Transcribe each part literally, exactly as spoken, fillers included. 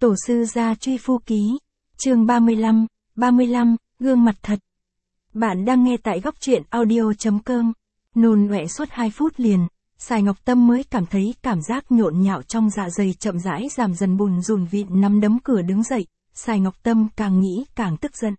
Tổ sư gia truy phu ký, chương ba mươi lăm, ba mươi lăm, gương mặt thật. Bạn đang nghe tại góc truyện audio.com. Nôn ọe suốt hai phút liền, Sài Ngọc Tâm mới cảm thấy cảm giác nhộn nhạo trong dạ dày chậm rãi giảm dần, bùn rùn vịn nắm đấm cửa đứng dậy. Sài Ngọc Tâm càng nghĩ càng tức giận.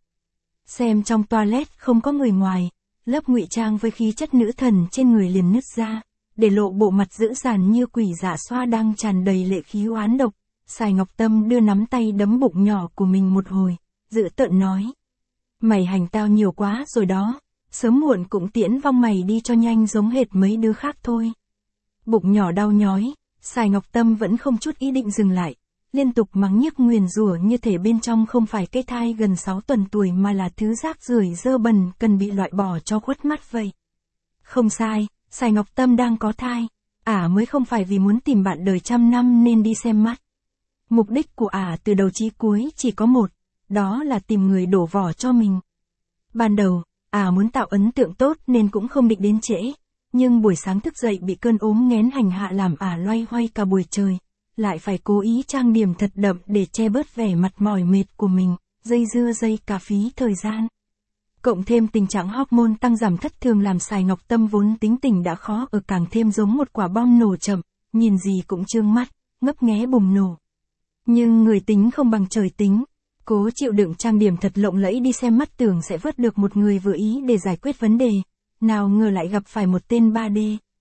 Xem trong toilet không có người ngoài, lớp ngụy trang với khí chất nữ thần trên người liền nứt ra, để lộ bộ mặt dữ dằn như quỷ dạ xoa đang tràn đầy lệ khí oán độc. Sài Ngọc Tâm đưa nắm tay đấm bụng nhỏ của mình một hồi, dữ tợn nói. Mày hành tao nhiều quá rồi đó, sớm muộn cũng tiễn vong mày đi cho nhanh giống hệt mấy đứa khác thôi. Bụng nhỏ đau nhói, Sài Ngọc Tâm vẫn không chút ý định dừng lại, liên tục mắng nhiếc nguyền rủa như thể bên trong không phải cái thai gần sáu tuần tuổi mà là thứ rác rưởi dơ bẩn cần bị loại bỏ cho khuất mắt vậy. Không sai, Sài Ngọc Tâm đang có thai, ả mới không phải vì muốn tìm bạn đời trăm năm nên đi xem mắt. Mục đích của ả từ đầu chí cuối chỉ có một, đó là tìm người đổ vỏ cho mình. Ban đầu, ả muốn tạo ấn tượng tốt nên cũng không định đến trễ, nhưng buổi sáng thức dậy bị cơn ốm nghén hành hạ làm ả loay hoay cả buổi trời, lại phải cố ý trang điểm thật đậm để che bớt vẻ mặt mỏi mệt của mình, dây dưa dây cả phí thời gian. Cộng thêm tình trạng hormone tăng giảm thất thường làm Sài Ngọc Tâm vốn tính tình đã khó ở càng thêm giống một quả bom nổ chậm, nhìn gì cũng trương mắt, ngấp nghé bùng nổ. Nhưng người tính không bằng trời tính, cố chịu đựng trang điểm thật lộng lẫy đi xem mắt tưởng sẽ vớt được một người vừa ý để giải quyết vấn đề, nào ngờ lại gặp phải một tên ba D.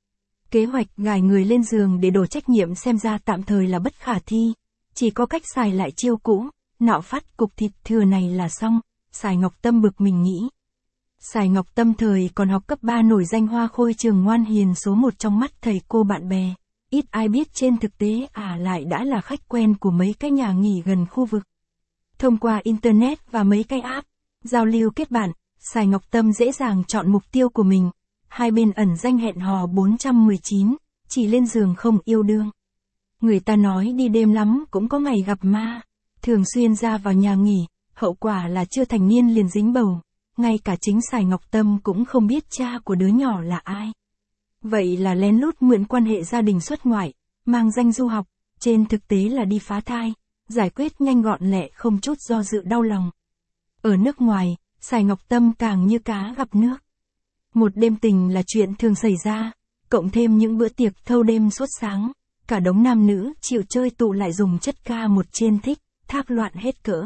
Kế hoạch gài người lên giường để đổ trách nhiệm xem ra tạm thời là bất khả thi, chỉ có cách xài lại chiêu cũ, nạo phát cục thịt thừa này là xong. Sài Ngọc Tâm bực mình nghĩ. Sài Ngọc Tâm thời còn học cấp ba nổi danh hoa khôi trường ngoan hiền số một trong mắt thầy cô bạn bè, ít ai biết trên thực tế ả à lại đã là khách quen của mấy cái nhà nghỉ gần khu vực. Thông qua Internet và mấy cái app, giao lưu kết bạn, Sài Ngọc Tâm dễ dàng chọn mục tiêu của mình, hai bên ẩn danh hẹn hò bốn trăm mười chín, chỉ lên giường không yêu đương. Người ta nói đi đêm lắm cũng có ngày gặp ma, thường xuyên ra vào nhà nghỉ, hậu quả là chưa thành niên liền dính bầu, ngay cả chính Sài Ngọc Tâm cũng không biết cha của đứa nhỏ là ai. Vậy là lén lút mượn quan hệ gia đình xuất ngoại, mang danh du học, trên thực tế là đi phá thai, giải quyết nhanh gọn lẹ không chút do dự đau lòng. Ở nước ngoài, Sài Ngọc Tâm càng như cá gặp nước. Một đêm tình là chuyện thường xảy ra, cộng thêm những bữa tiệc thâu đêm suốt sáng, cả đống nam nữ chịu chơi tụ lại dùng chất ca một trên thích, thác loạn hết cỡ.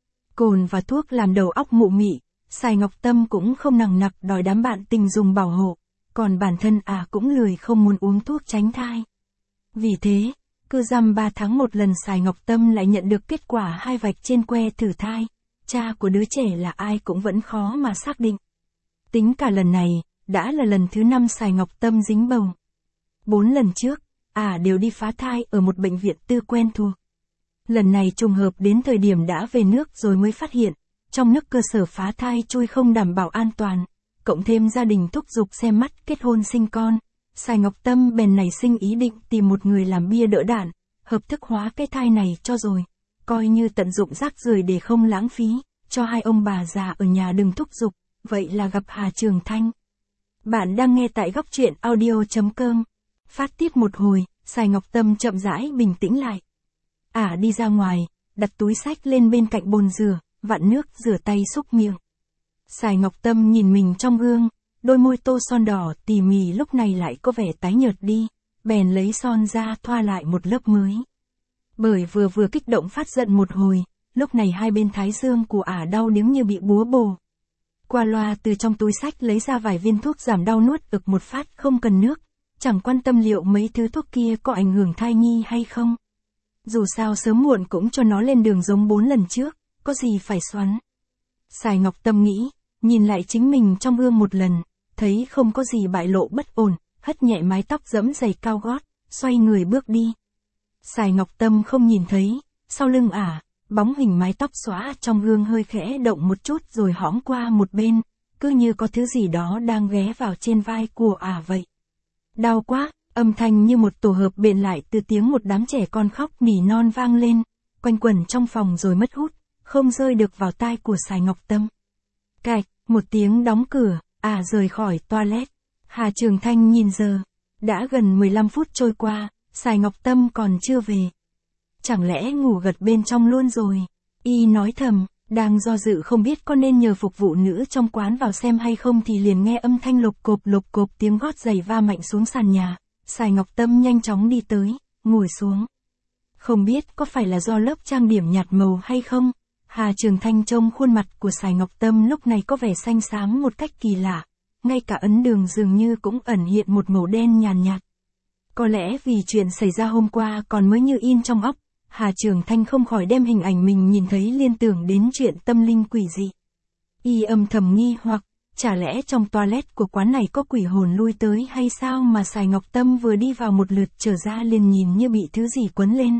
Cồn và thuốc làm đầu óc mụ mị, Sài Ngọc Tâm cũng không nằng nặc đòi đám bạn tình dùng bảo hộ, còn bản thân ả à cũng lười không muốn uống thuốc tránh thai. Vì thế, cứ dăm ba tháng một lần Sài Ngọc Tâm lại nhận được kết quả hai vạch trên que thử thai, cha của đứa trẻ là ai cũng vẫn khó mà xác định. Tính cả lần này, đã là lần thứ năm Sài Ngọc Tâm dính bầu. Bốn lần trước, ả à đều đi phá thai ở một bệnh viện tư quen thuộc. Lần này trùng hợp đến thời điểm đã về nước rồi mới phát hiện, trong nước cơ sở phá thai chui không đảm bảo an toàn, cộng thêm gia đình thúc giục xem mắt kết hôn sinh con, Sài Ngọc Tâm bèn nảy sinh ý định tìm một người làm bia đỡ đạn, hợp thức hóa cái thai này cho rồi, coi như tận dụng rác rưởi để không lãng phí, cho hai ông bà già ở nhà đừng thúc giục, vậy là gặp Hà Trường Thanh. Bạn đang nghe tại góc truyện audio.com. Phát tiết một hồi, Sài Ngọc Tâm chậm rãi bình tĩnh lại. Ả à đi ra ngoài, đặt túi xách lên bên cạnh bồn rửa, vặn nước rửa tay xúc miệng. Sài Ngọc Tâm nhìn mình trong gương, đôi môi tô son đỏ tỉ mỉ lúc này lại có vẻ tái nhợt đi, bèn lấy son ra thoa lại một lớp mới. Bởi vừa vừa kích động phát giận một hồi, lúc này hai bên thái dương của ả đau điếng như bị búa bổ. Qua loa từ trong túi xách lấy ra vài viên thuốc giảm đau nuốt ực một phát không cần nước, chẳng quan tâm liệu mấy thứ thuốc kia có ảnh hưởng thai nhi hay không. Dù sao sớm muộn cũng cho nó lên đường giống bốn lần trước, có gì phải xoắn. Sài Ngọc Tâm nghĩ, nhìn lại chính mình trong gương một lần, thấy không có gì bại lộ bất ổn, hất nhẹ mái tóc dẫm giày cao gót, xoay người bước đi. Sài Ngọc Tâm không nhìn thấy, sau lưng ả, à, bóng hình mái tóc xóa trong gương hơi khẽ động một chút rồi hõm qua một bên, cứ như có thứ gì đó đang ghé vào trên vai của ả à vậy. Đau quá, âm thanh như một tổ hợp bện lại từ tiếng một đám trẻ con khóc nỉ non vang lên, quanh quẩn trong phòng rồi mất hút, không rơi được vào tai của Sài Ngọc Tâm. Cạch, một tiếng đóng cửa, ả à rời khỏi toilet. Hà Trường Thanh nhìn giờ, đã gần mười lăm phút trôi qua, Sài Ngọc Tâm còn chưa về. chẳng lẽ ngủ gật bên trong luôn rồi. Y nói thầm, đang do dự không biết có nên nhờ phục vụ nữ trong quán vào xem hay không thì liền nghe âm thanh lộp cộp lộp cộp tiếng gót giày va mạnh xuống sàn nhà. Sài Ngọc Tâm nhanh chóng đi tới, ngồi xuống. Không biết có phải là do lớp trang điểm nhạt màu hay không, Hà Trường Thanh trông khuôn mặt của Sài Ngọc Tâm lúc này có vẻ xanh xám một cách kỳ lạ, ngay cả ấn đường dường như cũng ẩn hiện một màu đen nhàn nhạt. Có lẽ vì chuyện xảy ra hôm qua còn mới như in trong óc, Hà Trường Thanh không khỏi đem hình ảnh mình nhìn thấy liên tưởng đến chuyện tâm linh quỷ dị. Y âm thầm nghi hoặc, chả lẽ trong toilet của quán này có quỷ hồn lui tới hay sao mà Sài Ngọc Tâm vừa đi vào một lượt trở ra liền nhìn như bị thứ gì quấn lên.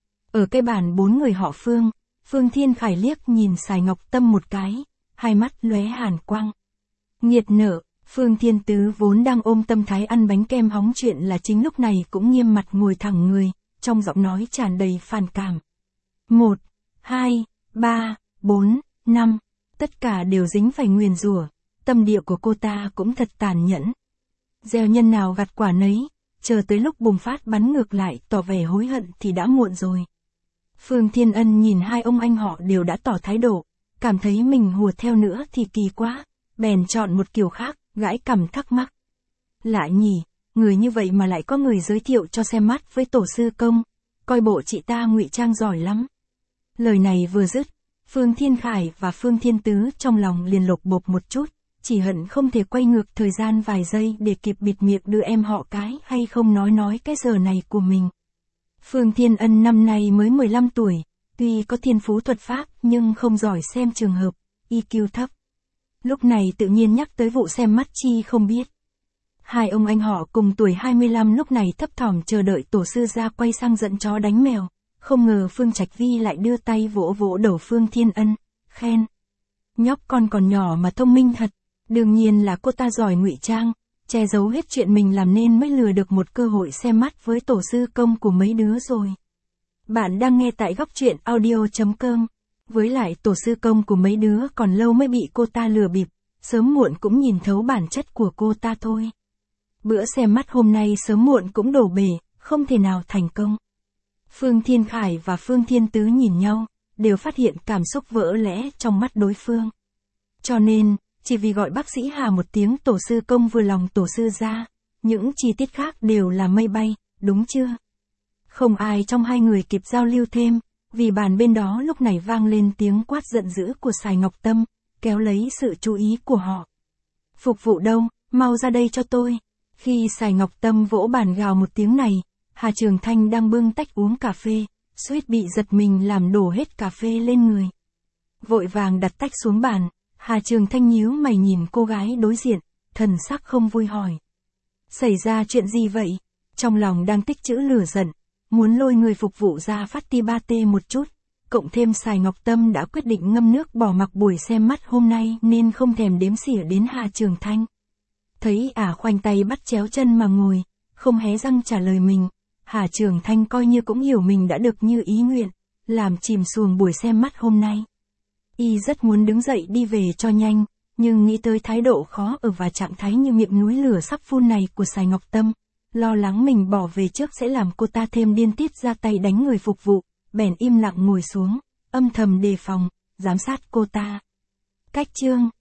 Ở cái bàn bốn người họ Phương, Phương Thiên Khải liếc nhìn Sài Ngọc Tâm một cái, hai mắt lóe hàn quang. Nghiệt nở, Phương Thiên Tứ vốn đang ôm tâm thái ăn bánh kem hóng chuyện là chính lúc này cũng nghiêm mặt ngồi thẳng người, trong giọng nói tràn đầy phản cảm. Một, hai, ba, bốn, năm, tất cả đều dính phải nguyền rủa, tâm địa của cô ta cũng thật tàn nhẫn. Gieo nhân nào gặt quả nấy, chờ tới lúc bùng phát bắn ngược lại tỏ vẻ hối hận thì đã muộn rồi. Phương Thiên Ân nhìn hai ông anh họ đều đã tỏ thái độ, cảm thấy mình hùa theo nữa thì kỳ quá, bèn chọn một kiểu khác, gãi cằm thắc mắc. Lạ nhỉ, người như vậy mà lại có người giới thiệu cho xem mắt với tổ sư công, coi bộ chị ta ngụy trang giỏi lắm. Lời này vừa dứt, Phương Thiên Khải và Phương Thiên Tứ trong lòng liền lột bột một chút, chỉ hận không thể quay ngược thời gian vài giây để kịp bịt miệng đưa em họ cái hay không nói nói cái giờ này của mình. Phương Thiên Ân năm nay mới mười lăm tuổi, tuy có thiên phú thuật pháp nhưng không giỏi xem trường hợp, i kiu thấp. Lúc này tự nhiên nhắc tới vụ xem mắt chi không biết. Hai ông anh họ cùng tuổi hai mươi lăm lúc này thấp thỏm chờ đợi tổ sư ra quay sang giận chó đánh mèo, không ngờ Phương Trạch Vi lại đưa tay vỗ vỗ đầu Phương Thiên Ân, khen. Nhóc con còn nhỏ mà thông minh thật, đương nhiên là cô ta giỏi ngụy trang, che giấu hết chuyện mình làm nên mới lừa được một cơ hội xem mắt với tổ sư công của mấy đứa rồi. Bạn đang nghe tại góc truyện audio chấm com. Với lại tổ sư công của mấy đứa còn lâu mới bị cô ta lừa bịp, sớm muộn cũng nhìn thấu bản chất của cô ta thôi. Bữa xem mắt hôm nay sớm muộn cũng đổ bể, không thể nào thành công. Phương Thiên Khải và Phương Thiên Tứ nhìn nhau, đều phát hiện cảm xúc vỡ lẽ trong mắt đối phương. Cho nên, chỉ vì gọi bác sĩ Hà một tiếng tổ sư công vừa lòng tổ sư ra, những chi tiết khác đều là mây bay, đúng chưa? Không ai trong hai người kịp giao lưu thêm, vì bàn bên đó lúc này vang lên tiếng quát giận dữ của Sài Ngọc Tâm, kéo lấy sự chú ý của họ. Phục vụ đâu, mau ra đây cho tôi. Khi Sài Ngọc Tâm vỗ bàn gào một tiếng này, Hà Trường Thanh đang bưng tách uống cà phê, suýt bị giật mình làm đổ hết cà phê lên người. Vội vàng đặt tách xuống bàn, Hà Trường Thanh nhíu mày nhìn cô gái đối diện, thần sắc không vui hỏi. Xảy ra chuyện gì vậy? Trong lòng đang tích trữ lửa giận, muốn lôi người phục vụ ra phát ti ba tê một chút, cộng thêm Sài Ngọc Tâm đã quyết định ngâm nước bỏ mặc buổi xem mắt hôm nay nên không thèm đếm xỉa đến Hà Trường Thanh. Thấy ả khoanh tay bắt chéo chân mà ngồi, không hé răng trả lời mình, Hà Trường Thanh coi như cũng hiểu mình đã được như ý nguyện, làm chìm xuồng buổi xem mắt hôm nay. Y rất muốn đứng dậy đi về cho nhanh, nhưng nghĩ tới thái độ khó ở và trạng thái như miệng núi lửa sắp phun này của Sài Ngọc Tâm, lo lắng mình bỏ về trước sẽ làm cô ta thêm điên tiết ra tay đánh người phục vụ, bèn im lặng ngồi xuống, âm thầm đề phòng, giám sát cô ta. Cách chương